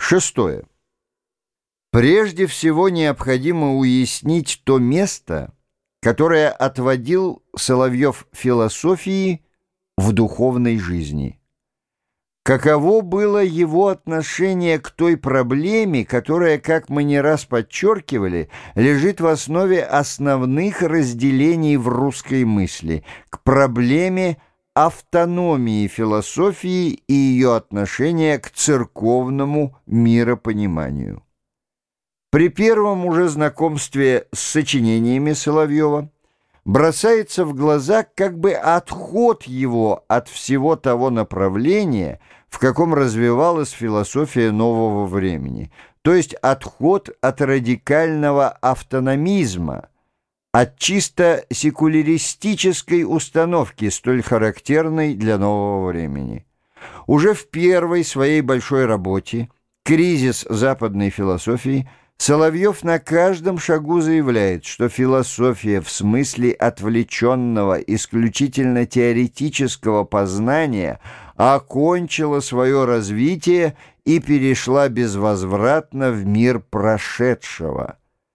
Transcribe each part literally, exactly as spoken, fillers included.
Шестое. Прежде всего необходимо уяснить то место, которое отводил Соловьев философии в духовной жизни. Каково было его отношение к той проблеме, которая, как мы не раз подчеркивали, лежит в основе основных разделений в русской мысли, к проблеме автономии философии и ее отношения к церковному миропониманию. При первом уже знакомстве с сочинениями Соловьева бросается в глаза как бы отход его от всего того направления, в каком развивалась философия нового времени, то есть отход от радикального автономизма, от чисто секуляристической установки, столь характерной для нового времени. Уже в первой своей большой работе «Кризис западной философии» Соловьев на каждом шагу заявляет, что философия в смысле отвлеченного, исключительно теоретического познания окончила свое развитие и перешла безвозвратно в мир прошедшего.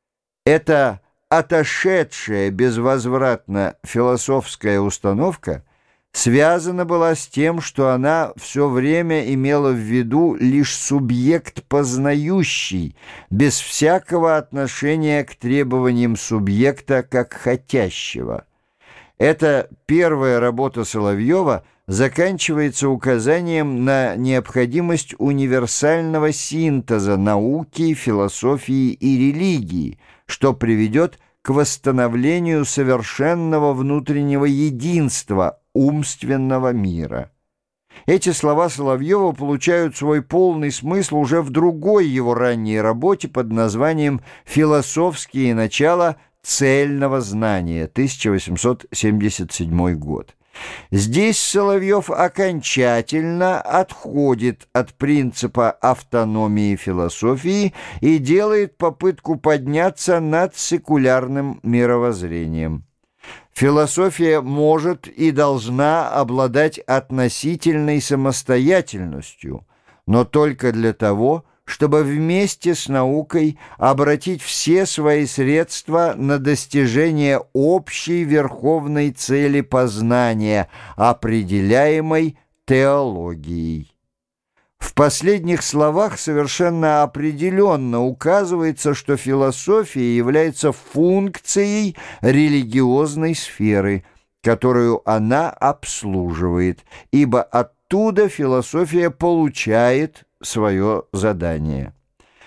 Это отошедшая безвозвратно философская установка связана была с тем, что она все время имела в виду лишь субъект познающий, без всякого отношения к требованиям субъекта как хотящего. Эта первая работа Соловьева заканчивается указанием на необходимость универсального синтеза науки, философии и религии, что приведет к восстановлению совершенного внутреннего единства умственного мира. Эти слова Соловьева получают свой полный смысл уже в другой его ранней работе под названием «Философские начала цельного знания», тысяча восемьсот семьдесят седьмой год. Здесь Соловьев окончательно отходит от принципа автономии философии и делает попытку подняться над секулярным мировоззрением. Философия может и должна обладать относительной самостоятельностью, но только для того, чтобы вместе с наукой обратить все свои средства на достижение общей верховной цели познания, определяемой теологией. В последних словах совершенно определенно указывается, что философия является функцией религиозной сферы, которую она обслуживает, ибо оттуда философия получает свое задание.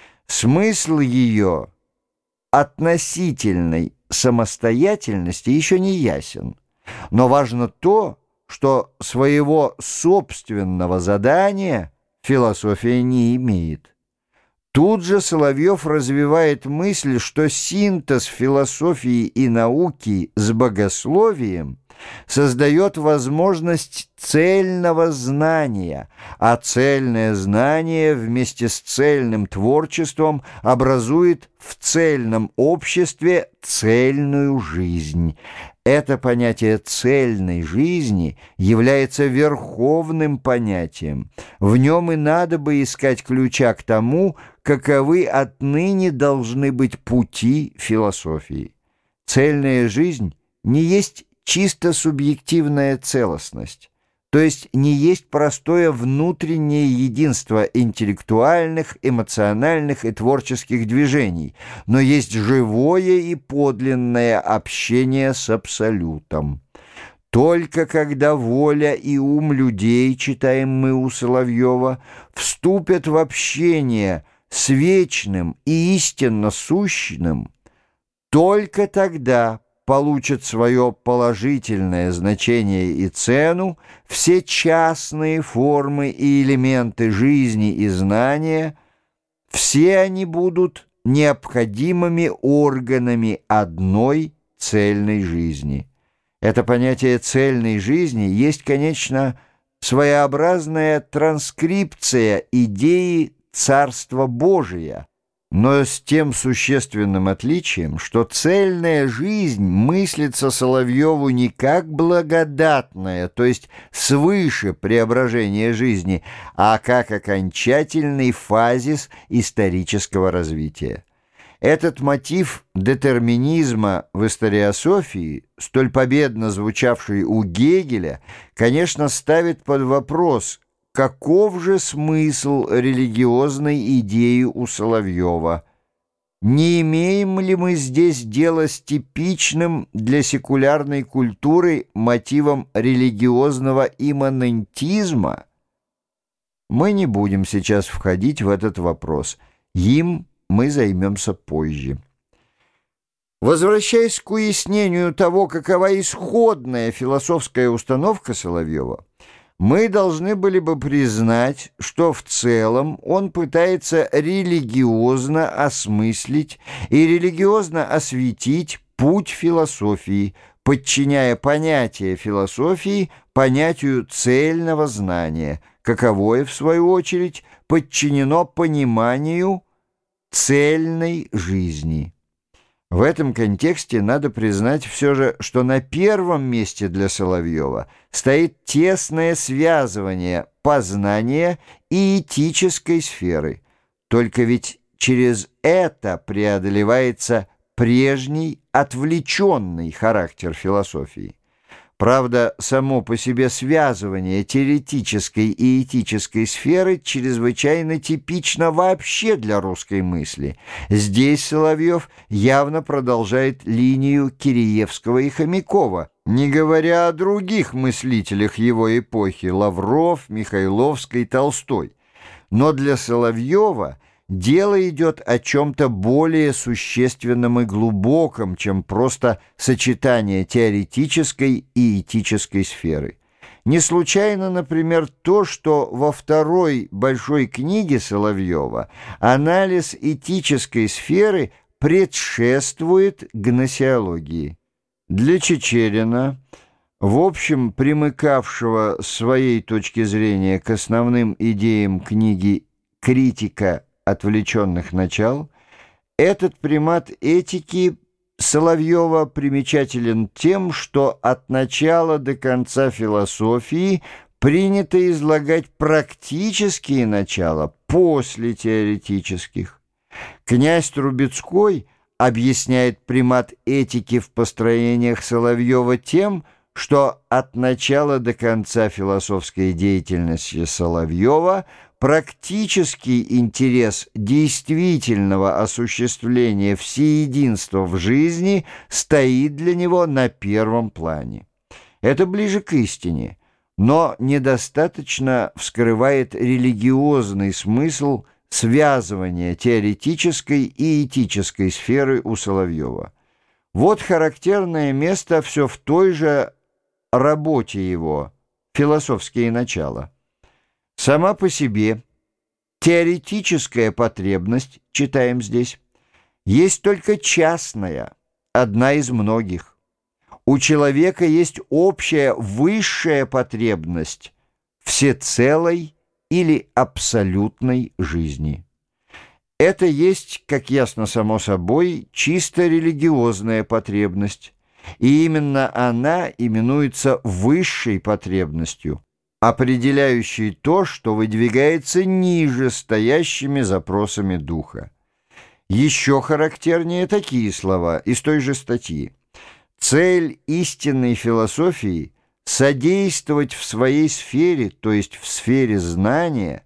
Смысл ее относительной самостоятельности еще не ясен, но важно то, что своего собственного задания философия не имеет. Тут же Соловьев развивает мысль, что синтез философии и науки с богословием создает возможность цельного знания, а цельное знание вместе с цельным творчеством образует в цельном обществе цельную жизнь. Это понятие цельной жизни является верховным понятием. В нем и надо бы искать ключа к тому, каковы отныне должны быть пути философии. Цельная жизнь не есть чисто субъективная целостность, то есть не есть простое внутреннее единство интеллектуальных, эмоциональных и творческих движений, но есть живое и подлинное общение с Абсолютом. Только когда воля и ум людей, читаем мы у Соловьева, вступят в общение с вечным и истинно сущным, только тогда получат свое положительное значение и цену все частные формы и элементы жизни и знания, все они будут необходимыми органами одной цельной жизни. Это понятие цельной жизни есть, конечно, своеобразная транскрипция идеи Царства Божия, но с тем существенным отличием, что цельная жизнь мыслится Соловьеву не как благодатная, то есть свыше преображения жизни, а как окончательный фазис исторического развития. Этот мотив детерминизма в историософии, столь победно звучавший у Гегеля, конечно, ставит под вопрос, каков же смысл религиозной идеи у Соловьева. Не имеем ли мы здесь дело с типичным для секулярной культуры мотивом религиозного имманентизма? Мы не будем сейчас входить в этот вопрос. Им мы займемся позже. Возвращаясь к уяснению того, какова исходная философская установка Соловьева, мы должны были бы признать, что в целом он пытается религиозно осмыслить и религиозно осветить путь философии, подчиняя понятие философии понятию цельного знания, каковое, в свою очередь, подчинено пониманию цельной жизни. В этом контексте надо признать все же, что на первом месте для Соловьева стоит тесное связывание познания и этической сферы. Только ведь через это преодолевается прежний отвлеченный характер философии. Правда, само по себе связывание теоретической и этической сферы чрезвычайно типично вообще для русской мысли. Здесь Соловьев явно продолжает линию Киреевского и Хомякова, не говоря о других мыслителях его эпохи — Лавров, Михайловской, Толстой. Но для Соловьева дело идет о чем-то более существенном и глубоком, чем просто сочетание теоретической и этической сферы. Не случайно, например, то, что во второй большой книге Соловьева анализ этической сферы предшествует гносеологии. Для Чичерина, в общем примыкавшего с своей точки зрения к основным идеям книги «Критика отвлеченных начал», этот примат этики Соловьева примечателен тем, что от начала до конца философии принято излагать практические начала после теоретических. Князь Трубецкой объясняет примат этики в построениях Соловьева тем, что от начала до конца философской деятельности Соловьева практический интерес действительного осуществления всеединства в жизни стоит для него на первом плане. Это ближе к истине, но недостаточно вскрывает религиозный смысл связывания теоретической и этической сферы у Соловьева. Вот характерное место все в той же работе его «Философские начала». Сама по себе теоретическая потребность, читаем здесь, есть только частная, одна из многих. У человека есть общая высшая потребность всецелой или абсолютной жизни. Это есть, как ясно само собой, чисто религиозная потребность, и именно она именуется высшей потребностью, определяющей то, что выдвигается ниже стоящими запросами духа. Еще характернее такие слова из той же статьи. Цель истинной философии — содействовать в своей сфере, то есть в сфере знания,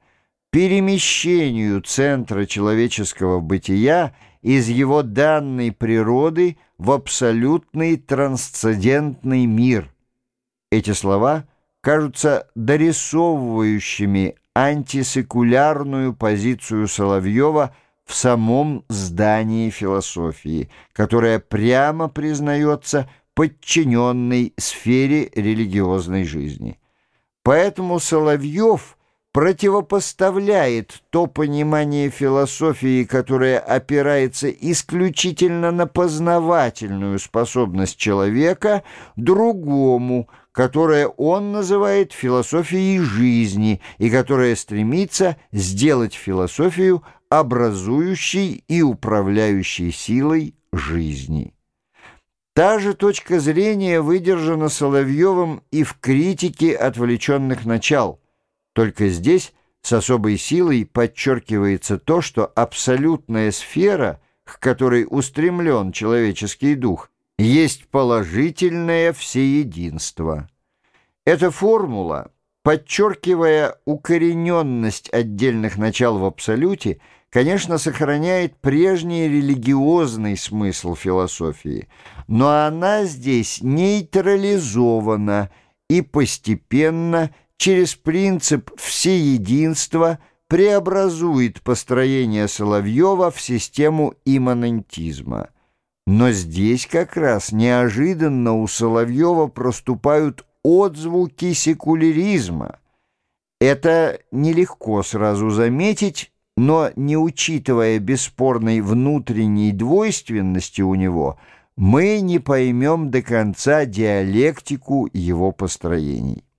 перемещению центра человеческого бытия из его данной природы в абсолютный трансцендентный мир. Эти слова кажутся дорисовывающими антисекулярную позицию Соловьева в самом здании философии, которая прямо признается подчиненной сфере религиозной жизни. Поэтому Соловьев противопоставляет то понимание философии, которое опирается исключительно на познавательную способность человека, другому, которое он называет философией жизни и которое стремится сделать философию образующей и управляющей силой жизни. Та же точка зрения выдержана Соловьевым и в критике отвлеченных начал, только здесь с особой силой подчеркивается то, что абсолютная сфера, к которой устремлен человеческий дух, есть положительное всеединство. Эта формула, подчеркивая укорененность отдельных начал в абсолюте, конечно, сохраняет прежний религиозный смысл философии, но она здесь нейтрализована и постепенно через принцип всеединства преобразует построение Соловьева в систему имманентизма. Но здесь как раз неожиданно у Соловьева проступают отзвуки секуляризма. Это нелегко сразу заметить, но, не учитывая бесспорной внутренней двойственности у него, мы не поймем до конца диалектику его построений.